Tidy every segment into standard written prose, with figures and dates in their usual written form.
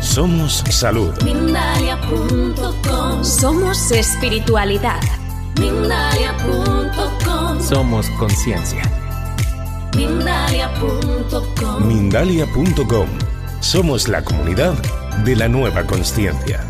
Somos salud. Mindalia.com. Somos espiritualidad. Mindalia.com. Somos conciencia. Mindalia.com. Mindalia.com. Somos la comunidad de la nueva consciencia.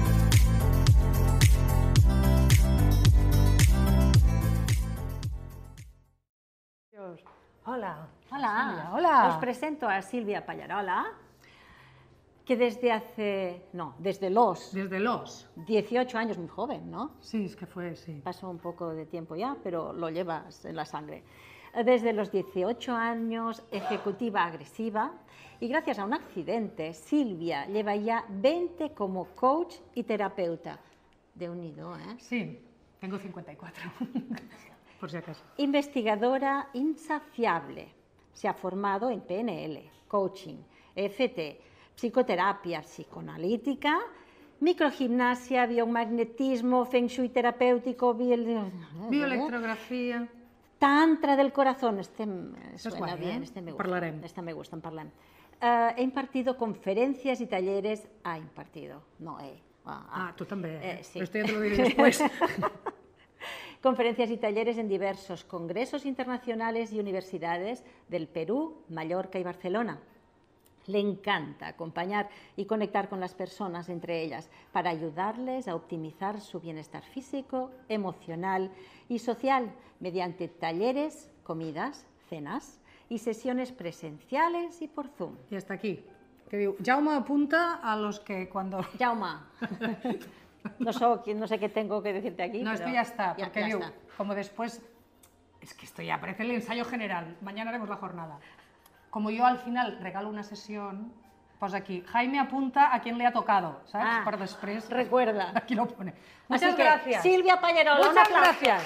Hola. Hola. Hola. Os presento a Silvia Pallarola, que desde los Desde los. 18 años, muy joven, ¿no? Sí, es que fue, sí. Pasó un poco de tiempo ya, pero lo llevas en la sangre. Desde los 18 años, ejecutiva agresiva, y gracias a un accidente, Silvia lleva ya 20 como coach y terapeuta. De unido, ¿eh? Sí, tengo 54, por si acaso. Investigadora insaciable. Se ha formado en PNL, coaching, EFT, psicoterapia psicoanalítica, microgimnasia, biomagnetismo, feng shui terapéutico, Bioelectrografía. tantra del corazón. Este me Això és suena guai, bien, eh? este me gusta. Parlarem. Este me gusta, en parlem. He impartido conferencias y talleres. Ha impartido, no he. Ah, tú también. Sí. Pero esto ya te lo diré después. Conferencias y talleres en diversos congresos internacionales y universidades del Perú, Mallorca y Barcelona. Le encanta acompañar y conectar con las personas, entre ellas, para ayudarles a optimizar su bienestar físico, emocional y social mediante talleres, comidas, cenas y sesiones presenciales y por Zoom. Y hasta aquí. Que digo, Jaume apunta a los que cuando... Jaume, no sé qué tengo que decirte aquí. No, pero esto ya está, ya porque digo, está. como después... Es que esto ya parece el ensayo general. Mañana haremos la jornada. Como yo al final regalo una sesión, pues aquí, Jaime apunta a quién le ha tocado, ¿sabes? Ah, Por después. recuerda. Aquí lo pone. Así Muchas que, gracias. Silvia Pallarola, un Muchas aplauso. gracias.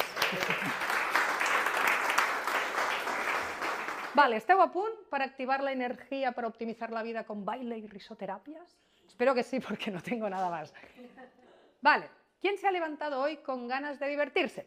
Vale, esteu a punt per activar la energía para optimizar la vida con baile y risoterapias? Espero que sí, porque no tengo nada más. Vale, ¿quién se ha levantado hoy con ganas de divertirse?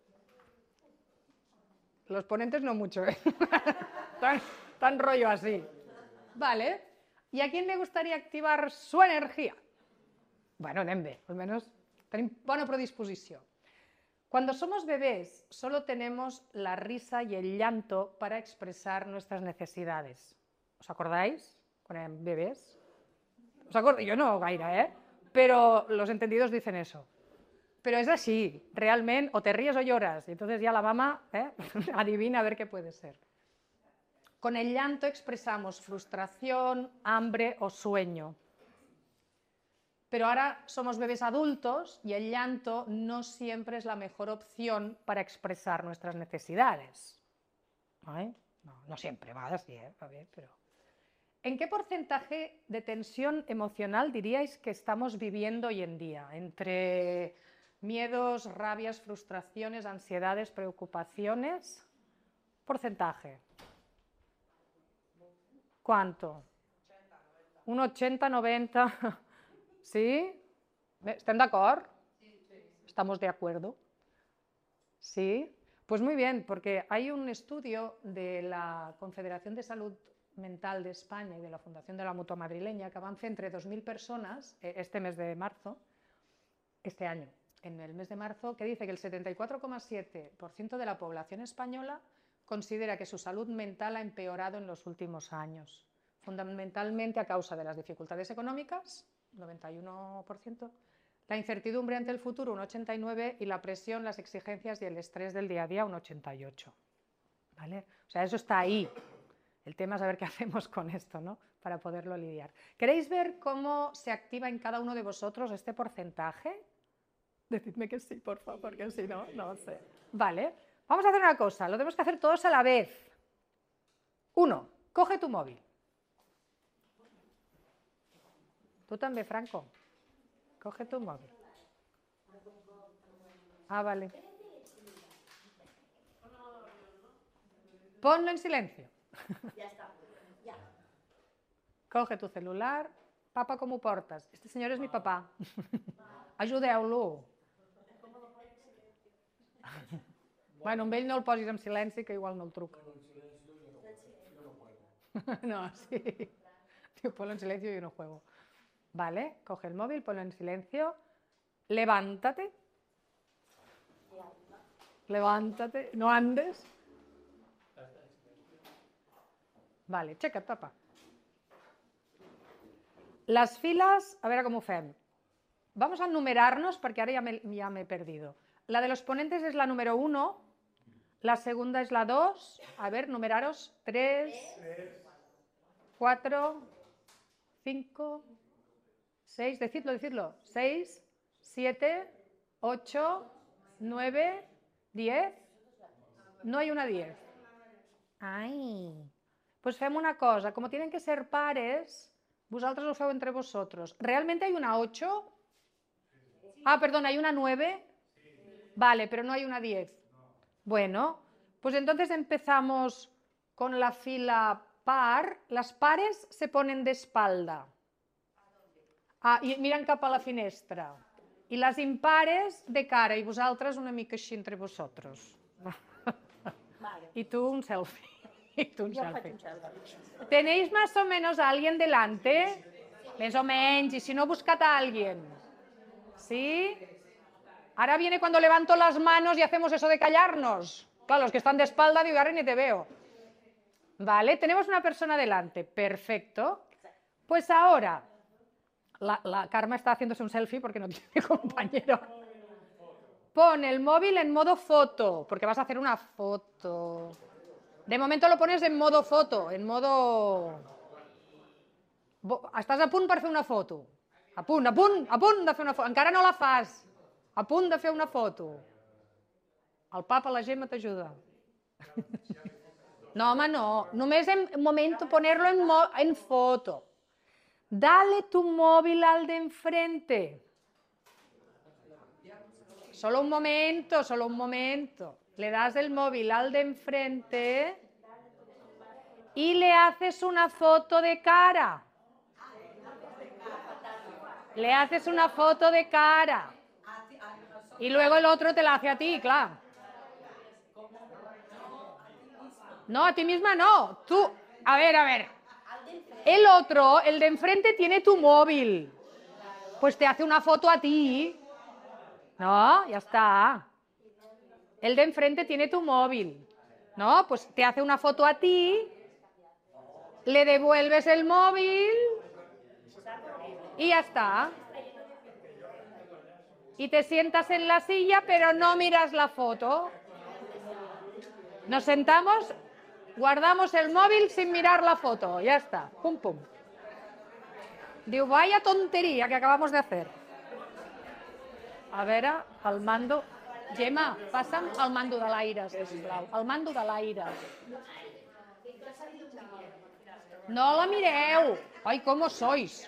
Los ponentes no mucho, ¿eh? tan rollo así. Vale, ¿y a quién le gustaría activar su energía? Bueno, anem bé, almenys tenim bona predisposició. Cuando somos bebés, solo tenemos la risa y el llanto para expresar nuestras necesidades. ¿Os acordáis? Cuando eran bebés. ¿Os acordáis? Yo no gaire, ¿eh? Pero los entendidos dicen eso. Pero es así, realmente, o te ríes o lloras, y entonces ya la mamá adivina a ver qué puede ser. Con el llanto expresamos frustración, hambre o sueño. Pero ahora somos bebés adultos y el llanto no siempre es la mejor opción para expresar nuestras necesidades. No siempre, va así, a ver, pero... ¿En qué porcentaje de tensión emocional diríais que estamos viviendo hoy en día? Entre miedos, rabias, frustraciones, ansiedades, preocupaciones. Porcentaje. ¿Cuánto? Un 80-90. ¿Sí? ¿Están de acuerdo? ¿Estamos de acuerdo? ¿Sí? Pues muy bien, porque hay un estudio de la Confederación de Salud Mental de España y de la Fundación de la Mutua Madrileña que van a hacer entre 2.000 personas este mes de marzo, este año, en el mes de marzo, que dice que el 74,7% de la población española considera que su salud mental ha empeorado en los últimos años, fundamentalmente a causa de las dificultades económicas, 91%, la incertidumbre ante el futuro, un 89%, y la presión, las exigencias y el estrés del día a día, un 88%. ¿Vale? O sea, eso está ahí. El tema es saber qué hacemos con esto, ¿no? Para poderlo lidiar. ¿Queréis ver cómo se activa en cada uno de vosotros este porcentaje? Decidme que sí, por favor, porque si no, no sé. Vale, vamos a hacer una cosa, lo tenemos que hacer todos a la vez. 1, coge tu móvil. Tú también, Franco. Coge tu móvil. Ah, vale. Ponlo en silencio. Ya está, ya. Coge tu celular. Papa, ¿cómo portas? Este señor es mi papá. Ajudeu-lo. Bueno, amb ell no el posis en silenci, que igual no el truca. No, sí. Diu, ponlo en silencio y yo no juego. Vale, coge el móvil, ponlo en silencio. Levántate. Levántate, no andes. Vale, aixeca't, papa. Les files, a veure com ho fem. Vamos a numerarnos porque ahora ya me he perdido. La de los ponentes es la número 1, la segunda es la 2. A ver, numeraros. 3, 4, 5, 6, decidlo. 6, 7, 8, 9, 10. No hay una 10. Ai. Pues fem una cosa, como tienen que ser pares, vosotros lo feu entre vosotros. ¿Realmente hay una 8? Ah, perdón, ¿hay una 9? Vale, pero no hay una 10. Bueno, pues entonces empezamos con la fila par. Las pares se ponen de espalda. Ah, i miren cap a la finestra. I les impares de cara, i vosaltres una mica així entre vosotros. Y tú un selfie. Y tú un selfie. ¿Tenéis más o menos a alguien delante? Més o menys, y si no, buscad a alguien. ¿Sí? Ahora viene cuando levanto las manos y hacemos eso de callarnos. Claro, los que están de espalda, digo, ahora ni te veo. Vale, tenemos una persona delante. Perfecto. Pues ahora, la Karma está haciéndose un selfie porque no tiene compañero. Pon el móvil en modo foto, porque vas a hacer una foto. De momento lo pones en modo foto, en modo... Estàs a punt per fer una foto. A punt de fer una foto. Encara no la fas. A punt de fer una foto. El papa, la Gemma t'ajuda. No, home, no. Només en momento ponerlo en foto. Dale tu móvil al de enfrente. Solo un momento. Le das el móvil al de enfrente y le haces una foto de cara. Le haces una foto de cara. Y luego el otro te la hace a ti, claro. No, a ti misma no. Tú, a ver. El otro, el de enfrente, tiene tu móvil. Pues te hace una foto a ti. No, ya está. El de enfrente tiene tu móvil. No, pues te hace una foto a ti. Le devuelves el móvil. Y ya está. Y te sientas en la silla, pero no miras la foto. Nos sentamos, guardamos el móvil sin mirar la foto. Ya está. Pum, pum. Digo, vaya tontería que acabamos de hacer. A veure, el mando... Gemma, passa'm el mando de l'aire, sisplau. El mando de l'aire. No la mireu. Ai, com sois.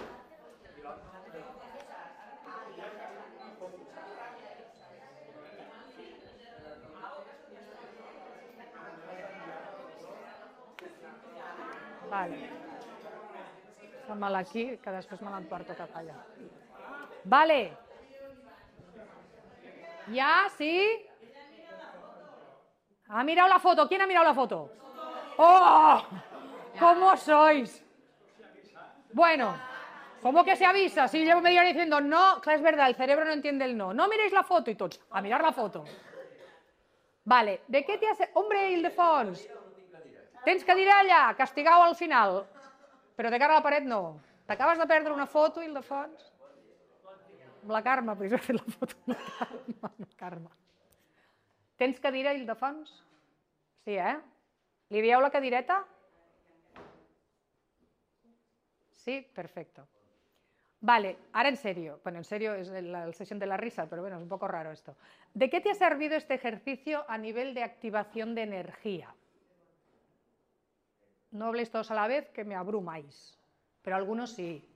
Vale. Fem-la aquí, que després me l'emporto cap allà. Vale. ¿Ya? ¿Sí? ¿Ha mirado la foto? ¿Quién ha mirado la foto? ¡Oh! ¿Cómo sois? Bueno, ¿cómo que se avisa? Si llevo media hora diciendo no, claro, es verdad, el cerebro no entiende el no. No miréis la foto y todos, a mirar la foto. Vale, ¿de qué te hace? Hombre, Ildefons, tens que dir allà, castigau al final, però de cara a la paret no. T'acabes de perdre una foto, Ildefons? Amb la Carme, però he fet la foto amb la Carme. Tens cadira, Ildefons? Sí, Li dieu la cadireta? Sí, perfecto. Vale, ahora en serio. Bueno, en serio es la sesión de la risa, pero bueno, es un poco raro esto. ¿De qué te ha servido este ejercicio a nivel de activación de energía? No habléis todos a la vez, que me abrumáis, pero algunos sí.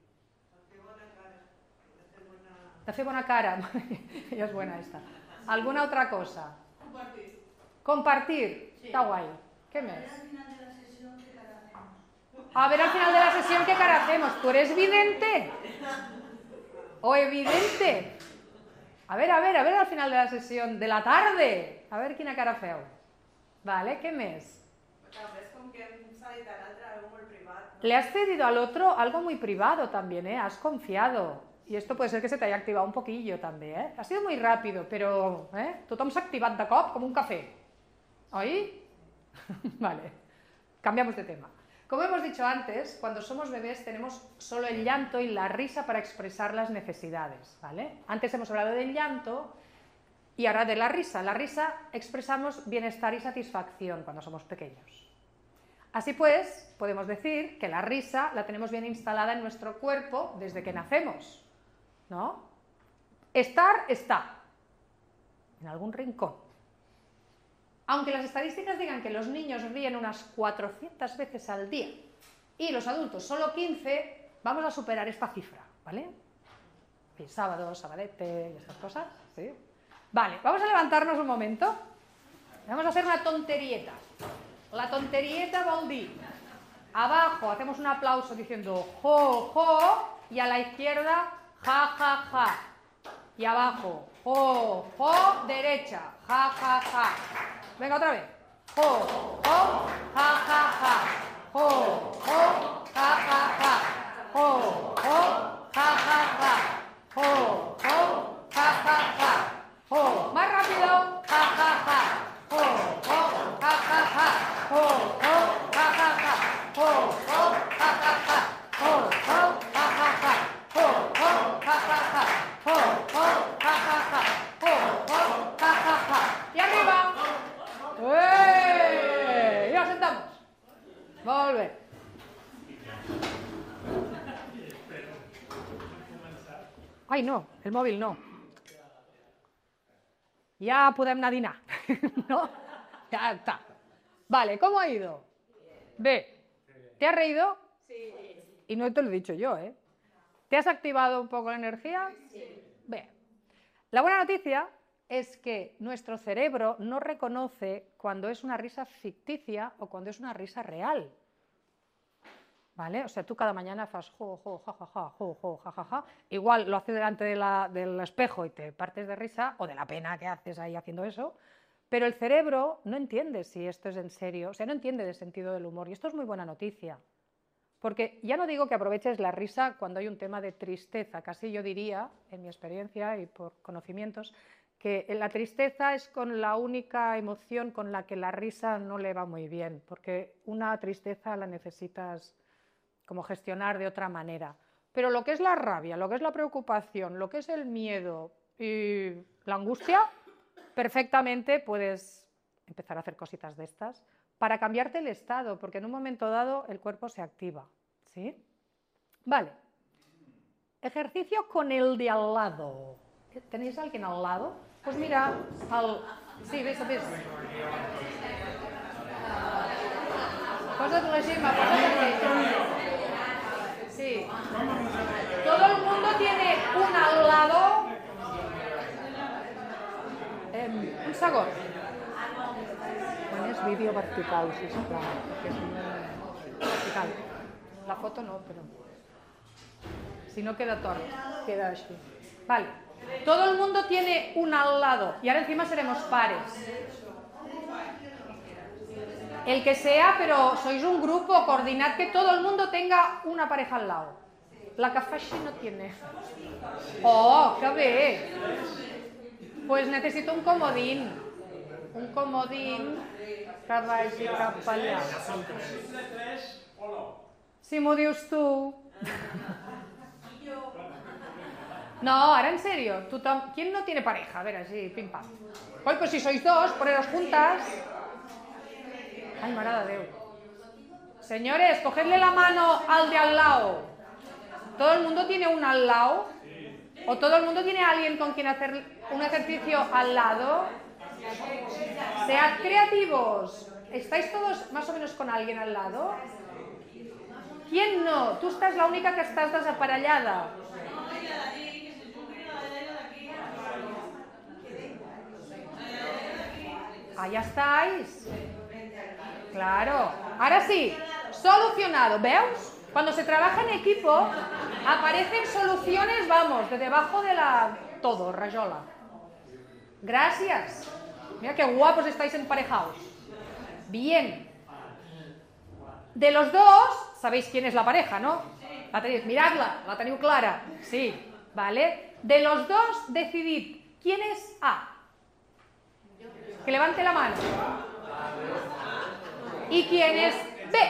Te hace buena cara. Ella es buena esta. ¿Alguna otra cosa? Compartir. Compartir. Sí. Está guay. ¿Qué más? A ver al final de la sesión qué cara hacemos. ¿Tú eres vidente? ¿O evidente? A ver al final de la sesión de la tarde. A ver quina cara feu. Vale, què més? Le has cedido al otro algo muy privado también, ¿eh? Has confiado. Y esto puede ser que se te haya activado un poquillo també, ¿eh? Ha sido muy rápido, pero tothom s'ha activat de cop com un café. ¿Oí? Vale. Cambiamos de tema. Como hemos dicho antes, cuando somos bebés tenemos solo el llanto y la risa para expresar las necesidades, ¿vale? Antes hemos hablado del llanto y ahora de la risa. La risa expresamos bienestar y satisfacción cuando somos pequeños. Así pues, podemos decir que la risa la tenemos bien instalada en nuestro cuerpo desde que nacemos, ¿no? Estar está en algún rincón. Aunque las estadísticas digan que los niños ríen unas 400 veces al día y los adultos solo 15, vamos a superar esta cifra, ¿vale? El sábado, sabadete y estas cosas, ¿sí? Vale, vamos a levantarnos un momento. Vamos a hacer una tonterieta. La tonterieta vol dir, abajo hacemos un aplauso diciendo jo, jo, y a la izquierda ja, ja, ja. Y abajo, jo, jo, derecha, ja, ja, ja. Venga, otra vez. Jo, jo, ja, ja, ja. Jo, jo, ja, ja, ja. Jo, jo, ja, ja, ja. Jo, jo, ja, ja, ja. Jo, más rápido. Ja, ja, ja. Jo, jo, ja, ja, ja. Jo, jo, ja, ja, ja. Jo, jo, ja, ja, ja. Jo, jo, ja, ja, ja. Jo, jo, ja, ja, ja. Jo, jo, ja, ja, ja. Jo, jo, ja, ja, ja. Y arriba. ¡Eh! Ya sentamos. Molt bé. Ai, no, el mòbil no. Ya podem anar a dinar, ¿no? Ya está. Vale, ¿cómo ha ido? Ve, ¿te has reído? Sí. Y no te lo he dicho yo, ¿eh? ¿Te has activado un poco la energía? Sí. Ve. La buena noticia es que nuestro cerebro no reconoce cuando es una risa ficticia o cuando es una risa real. ¿Vale? O sea, tú cada mañana fas jo, jo, ja, ja, ja, jo, jo, ja, ja, ja. Igual lo haces delante del espejo y te partes de risa o de la pena que haces ahí haciendo eso, pero el cerebro no entiende si esto es en serio, o sea, no entiende el sentido del humor y esto es muy buena noticia. Porque ya no digo que aproveches la risa cuando hay un tema de tristeza, casi yo diría, en mi experiencia y por conocimientos, que la tristeza es con la única emoción con la que la risa no le va muy bien, porque una tristeza la necesitas como gestionar de otra manera. Pero lo que es la rabia, lo que es la preocupación, lo que es el miedo y la angustia, perfectamente puedes empezar a hacer cositas de estas para cambiarte el estado, porque en un momento dado el cuerpo se activa, ¿sí? Vale. Ejercicio con el de al lado. ¿Tenéis a alguien al lado? Pues mira, sí, ves. Posa't la Gemma, posa't aquí. Sí. Todo el mundo tiene un al lado. Un segon. Quan és vídeo vertical, sisplau, perquè és molt vertical. La foto no, però si no queda tort, queda així. Vale. Todo el mundo tiene un al lado y ahora encima seremos pares. El que sea, pero sois un grupo, coordinad que todo el mundo tenga una pareja al lado. La que fa així no tiene. Oh, que bé. Pues necesito un comodín. Un comodín que vagi cap allà. Si m'ho dius tu. No, ahora en serio. ¿Quién no tiene pareja? A ver, así, pim pam. Pues si sois dos, poneros juntas. Ay, mare de Déu. Señores, cogedle la mano al de al lado. ¿Todo el mundo tiene un al lado? ¿O todo el mundo tiene a alguien con quien hacer un ejercicio al lado? Sead creativos. ¿Estáis todos más o menos con alguien al lado? ¿Quién no? Tú estás la única que estás desaparellada. Allá estáis. Claro. Ahora sí, solucionado. ¿Veus? Cuando se trabaja en equipo, aparecen soluciones, vamos, de debajo de la... todo, rayola. Gracias. Mira qué guapos estáis emparejados. Bien. De los dos, sabéis quién es la pareja, ¿no? La tenéis, miradla, la teniu clara. Sí, ¿vale? De los dos, decidid quién es A. Que levante la mano. ¿Y quién es B?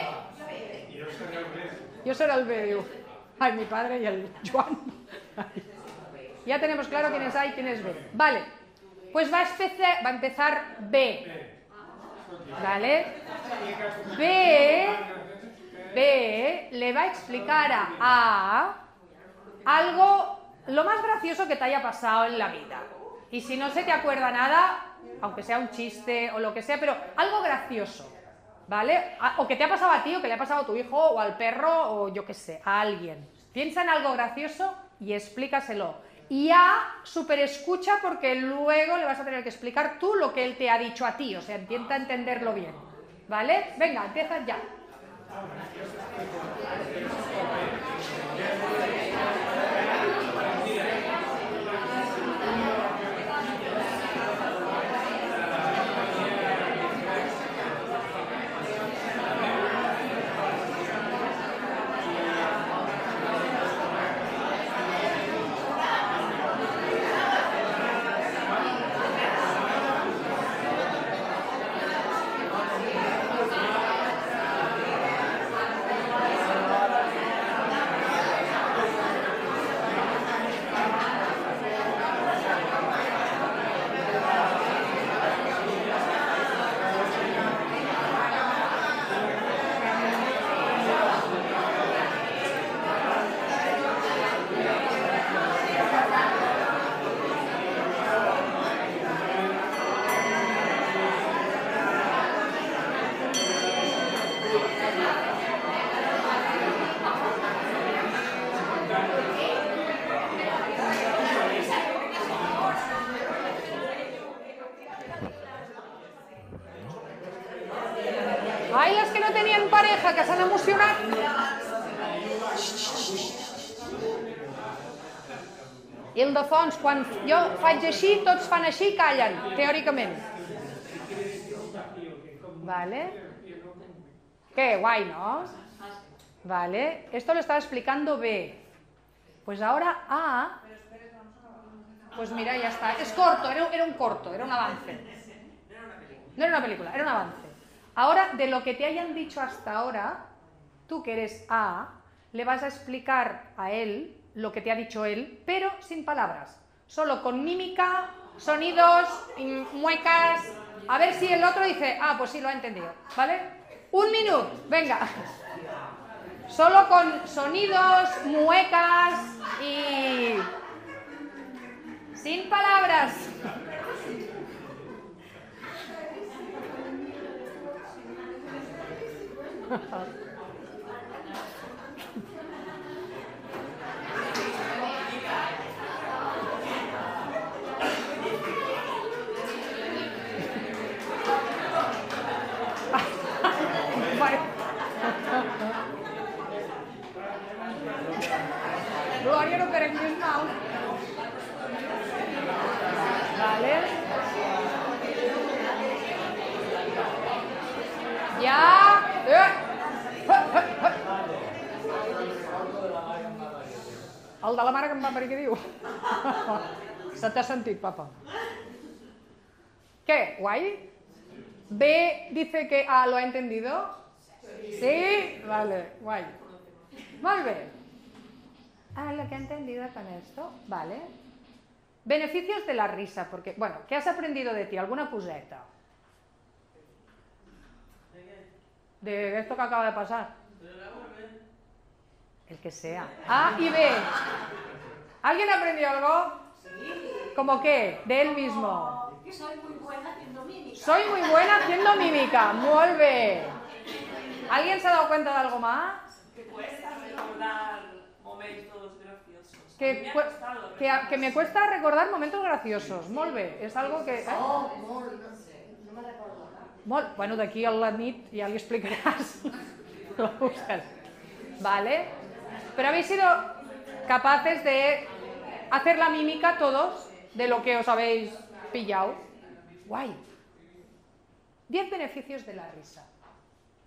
Yo seré el B, digo. Ay, mi padre y el Joan. Ya tenemos claro quién es A y quién es B. Vale, pues va a empezar B. ¿Vale? B le va a explicar a A algo, lo más gracioso que te haya pasado en la vida. Y si no se te acuerda nada, aunque sea un chiste o lo que sea, pero algo gracioso, ¿vale? O que te ha pasado a ti, o que le ha pasado a tu hijo, o al perro, o yo qué sé, a alguien. Piensa en algo gracioso y explícaselo. Y A super escucha porque luego le vas a tener que explicar tú lo que él te ha dicho a ti, o sea, intenta entenderlo bien, ¿vale? Venga, empieza ya. Ai, les que no tenien pareja, que s'han emocionat. I el de fons, quan jo faig així, tots fan així i callen, teòricament. Vale. Qué guay, ¿no? Vale. Esto lo estaba explicando B. Pues ahora A... Pues mira, ya está. Es corto, era un corto, era un avance. No era una película, era un avance. Ahora, de lo que te hayan dicho hasta ahora, tú que eres A, le vas a explicar a él lo que te ha dicho él, pero sin palabras. Solo con mímica, sonidos, muecas. A ver si el otro dice, ah, pues sí, lo ha entendido. ¿Vale? 1 minuto, venga. Solo con sonidos, muecas y... sin palabras. Gloria no querem més mal. Vale. Ja. El de la mare que em va parir, què diu? Se t'ha sentit, papa. ¿Qué? ¿Guay? B dice que A lo ha entendido. Sí, vale, guay. Muy bien. Ah, lo que ha entendido con esto, vale. Beneficios de la risa, porque, bueno, ¿qué has aprendido de ti? ¿Alguna coseta? De esto que acaba de pasar. El que sea. A y B. ¿Alguien aprendió algo? Sí. ¿Cómo qué? De él mismo. Soy muy buena haciendo mímica. Soy muy buena haciendo mímica. Muy bien. ¿Alguien se ha dado cuenta de algo más? Que cuesta recordar momentos graciosos. Que me cuesta recordar momentos graciosos. Molt bé. És algo que... Oh, molt, no sé. No me recordo nada. Molt. Bueno, d'aquí a la nit ja li explicaràs. Lo buscas. Vale. Pero habéis sido capaces de hacer la mímica todos de lo que os habéis pillado. Guay. 10 beneficios de la risa.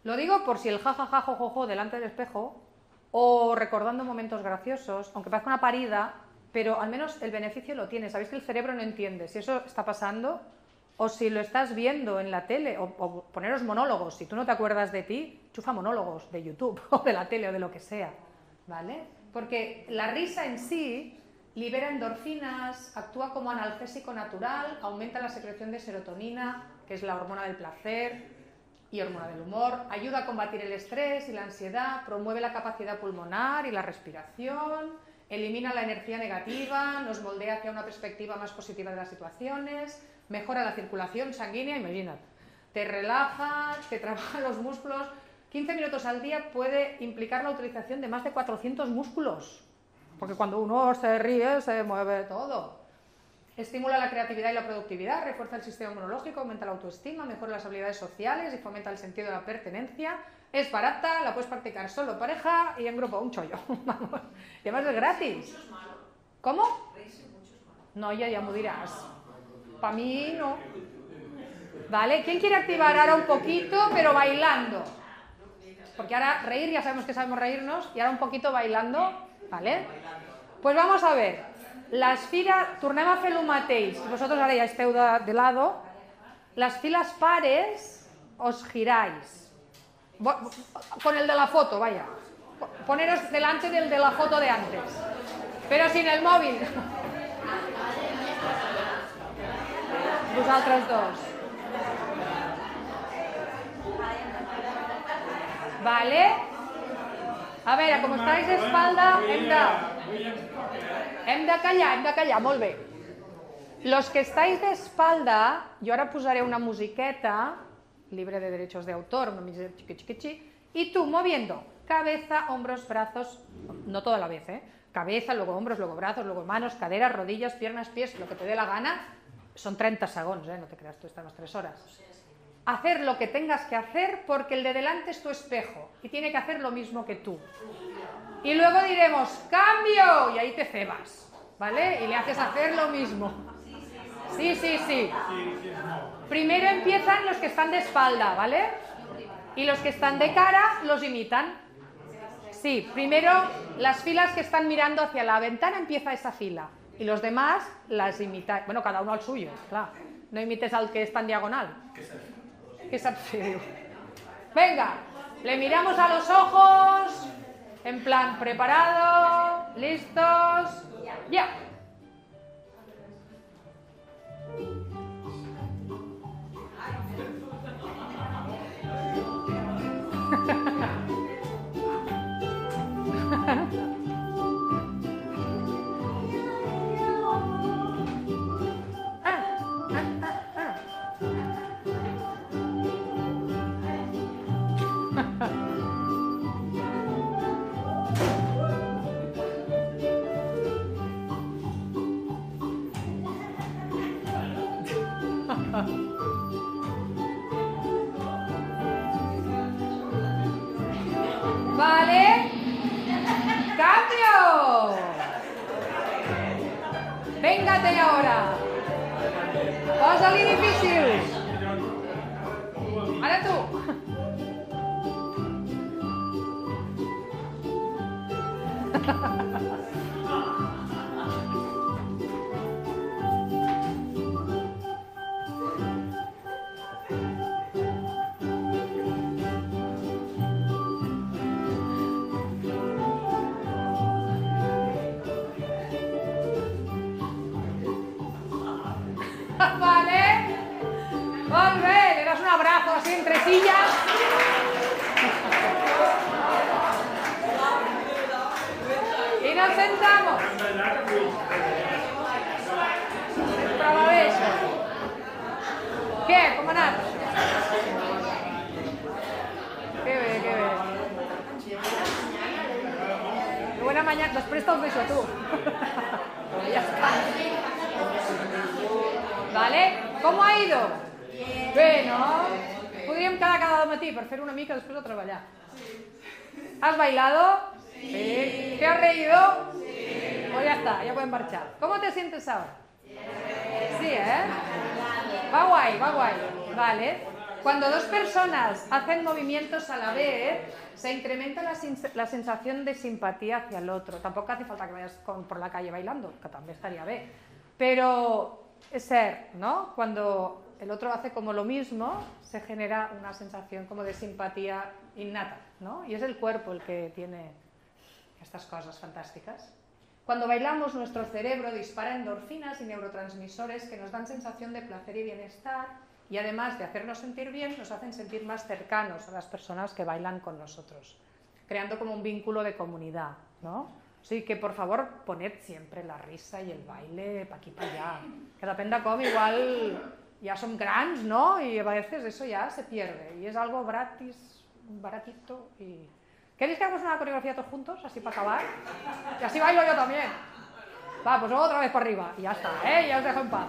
Lo digo por si el jajaja, jojojo delante del espejo o recordando momentos graciosos, aunque parezca una parida, pero al menos el beneficio lo tiene. Sabéis que el cerebro no entiende si eso está pasando o si lo estás viendo en la tele, o poneros monólogos. Si tú no te acuerdas de ti, chufa monólogos de YouTube o de la tele o de lo que sea, ¿vale? Porque la risa en sí libera endorfinas, actúa como analgésico natural, aumenta la secreción de serotonina, que es la hormona del placer y hormona del humor, ayuda a combatir el estrés y la ansiedad, promueve la capacidad pulmonar y la respiración, elimina la energía negativa, nos moldea hacia una perspectiva más positiva de las situaciones, mejora la circulación sanguínea, imagínate, te relaja, te trabaja los músculos. 15 minutos al día puede implicar la utilización de más de 400 músculos, porque cuando uno se ríe se mueve todo. Estimula la creatividad y la productividad, refuerza el sistema inmunológico, aumenta la autoestima, mejora las habilidades sociales y fomenta el sentido de la pertenencia. Es barata, la puedes practicar solo, pareja y en grupo, un chollo. Vamos. Y además es gratis. ¿Cómo? No, ya me dirás. Para mí no. ¿Vale? ¿Quién quiere activar ahora un poquito, pero bailando? Porque ahora reír, ya sabemos que sabemos reírnos, y ahora un poquito bailando, ¿vale? Pues vamos a ver. Les files, tornem a fer el mateix, si vosotros ahora ya esteu de lado, las filas pares os giráis, con el de la foto, vaya, poneros delante del de la foto de antes, pero sin el móvil, vosaltres dos, vale? A veure, com estáis d'espalda, hem de callar, molt bé. Los que estáis de espalda, yo ahora posaré una musiqueta, libre de derechos de autor, una musiqueta chiqui, y tú moviendo cabeza, hombros, brazos, no toda la vez, cabeza, luego hombros, luego brazos, luego manos, caderas, rodillas, piernas, pies, lo que te dé la gana, son 30 segundos, no te creas, tú estamos 3 horas. Hacer lo que tengas que hacer porque el de delante es tu espejo y tiene que hacer lo mismo que tú. Y luego diremos, ¡cambio! Y ahí te cebas, ¿vale? Y le haces hacer lo mismo. Sí. Primero empiezan los que están de espalda, ¿vale? Y los que están de cara los imitan. Sí, primero las filas que están mirando hacia la ventana empieza esa fila. Y los demás las imitan. Bueno, cada uno al suyo, claro. No imites al que está en diagonal. ¿Qué se diu? Venga, le miramos a los ojos, en plan, preparado, listos, ya. Vale, cambio. Véngate ahora. Posa-li difícil. Ara tu. Vale. Molt bé, le das un abrazo así entre sillas. Y nos sentamos. Prova bé això. Què, com ha anat? Que bé, que bé. Que buena mañana. Després te'ls deixo a tu. Però ja està. Vale? Com ha ido? Bé, no? Podríem quedar cada matí per fer una mica després de treballar. ¿Has bailado? Sí. ¿Te has reído? Sí. Pues ya está, ya pueden marchar. ¿Cómo te sientes ahora? Sí, ¿eh? Va guay, va guay. Vale. Cuando dos personas hacen movimientos a la vez, se incrementa la sensación de simpatía hacia el otro. Tampoco hace falta que vayas por la calle bailando, que también estaría bien. Pero es ser, ¿no? Cuando el otro hace como lo mismo, se genera una sensación como de simpatía innata, ¿no? Y es el cuerpo el que tiene estas cosas fantásticas. Cuando bailamos, nuestro cerebro dispara endorfinas y neurotransmisores que nos dan sensación de placer y bienestar, y además de hacernos sentir bien, nos hacen sentir más cercanos a las personas que bailan con nosotros, creando como un vínculo de comunidad, ¿no? Así que, por favor, poned siempre la risa y el baile pa' aquí pa' allá. Que depèn de com, igual ja som grans, ¿no? Y a veces eso ya se pierde, y es algo gratis, baratito y... ¿Queréis que hagamos una coreografía todos juntos, así para acabar? Y así bailo yo también. Va, pues otra vez para arriba, y ya está, ¿eh? Ya os dejo en paz.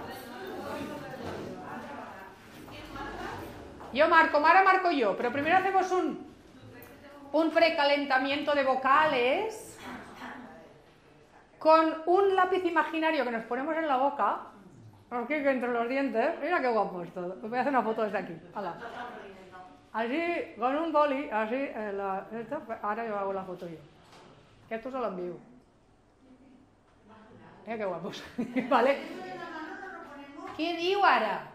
Yo marco, Mara marco yo, pero primero hacemos un precalentamiento de vocales con un lápiz imaginario que nos ponemos en la boca, aquí entre los dientes. Mira qué guapo esto. Os voy a hacer una foto desde aquí. ¡Hala! Así, con un boli, así, ahora yo hago la foto yo. Que esto se lo envío. Mira qué guapos. ¿Vale? Què diu ara?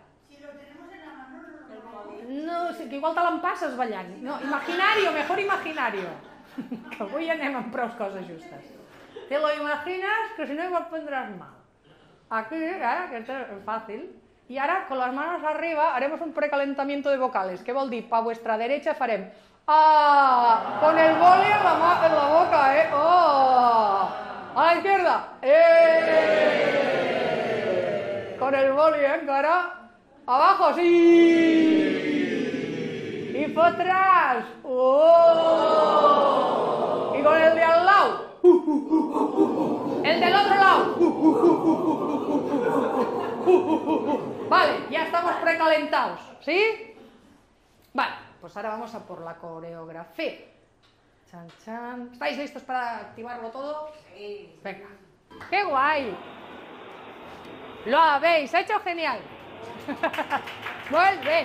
No, que igual te l'empasses ballant. No, imaginario, mejor imaginario. Que avui anem amb prou coses justes. Te lo imaginas, que si no igual prendrás mal. Aquí, que esto es fácil. Y ahora, con las manos arriba, haremos un precalentamiento de vocales. ¿Qué vol dir? Pa vuestra derecha farem ¡ah! Con el boli en la boca, ¿eh? ¡Oh! A la izquierda. ¡Eh! Con el boli, encara. Abajo, sí. Y por atrás. ¡Oh! Y con el de al lado. El del otro lado. Vale, ya estamos precalentados, ¿sí? Vale, pues ahora vamos a por la coreografía. Chan, chan. ¿Estáis listos para activarlo todo? Sí. Venga. ¡Qué guay! Lo habéis hecho genial. Vuelve.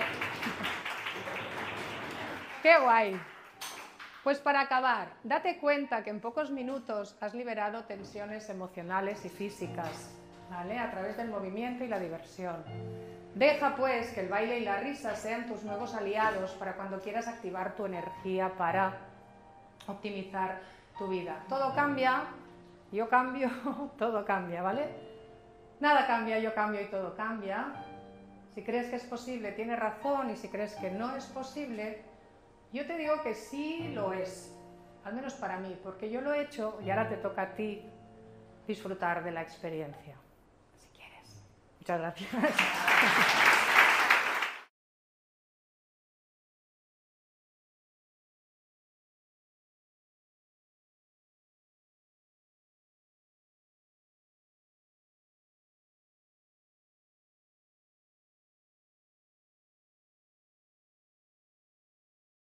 ¡Qué guay! Pues para acabar, date cuenta que en pocos minutos has liberado tensiones emocionales y físicas, ¿vale? A través del movimiento y la diversión. Deja pues que el baile y la risa sean tus nuevos aliados para cuando quieras activar tu energía para optimizar tu vida. Todo cambia, yo cambio, todo cambia, ¿vale? Nada cambia, yo cambio y todo cambia. Si crees que es posible, tienes razón, y si crees que no es posible, yo te digo que sí lo es, al menos para mí, porque yo lo he hecho y ahora te toca a ti disfrutar de la experiencia, si quieres. Muchas gracias.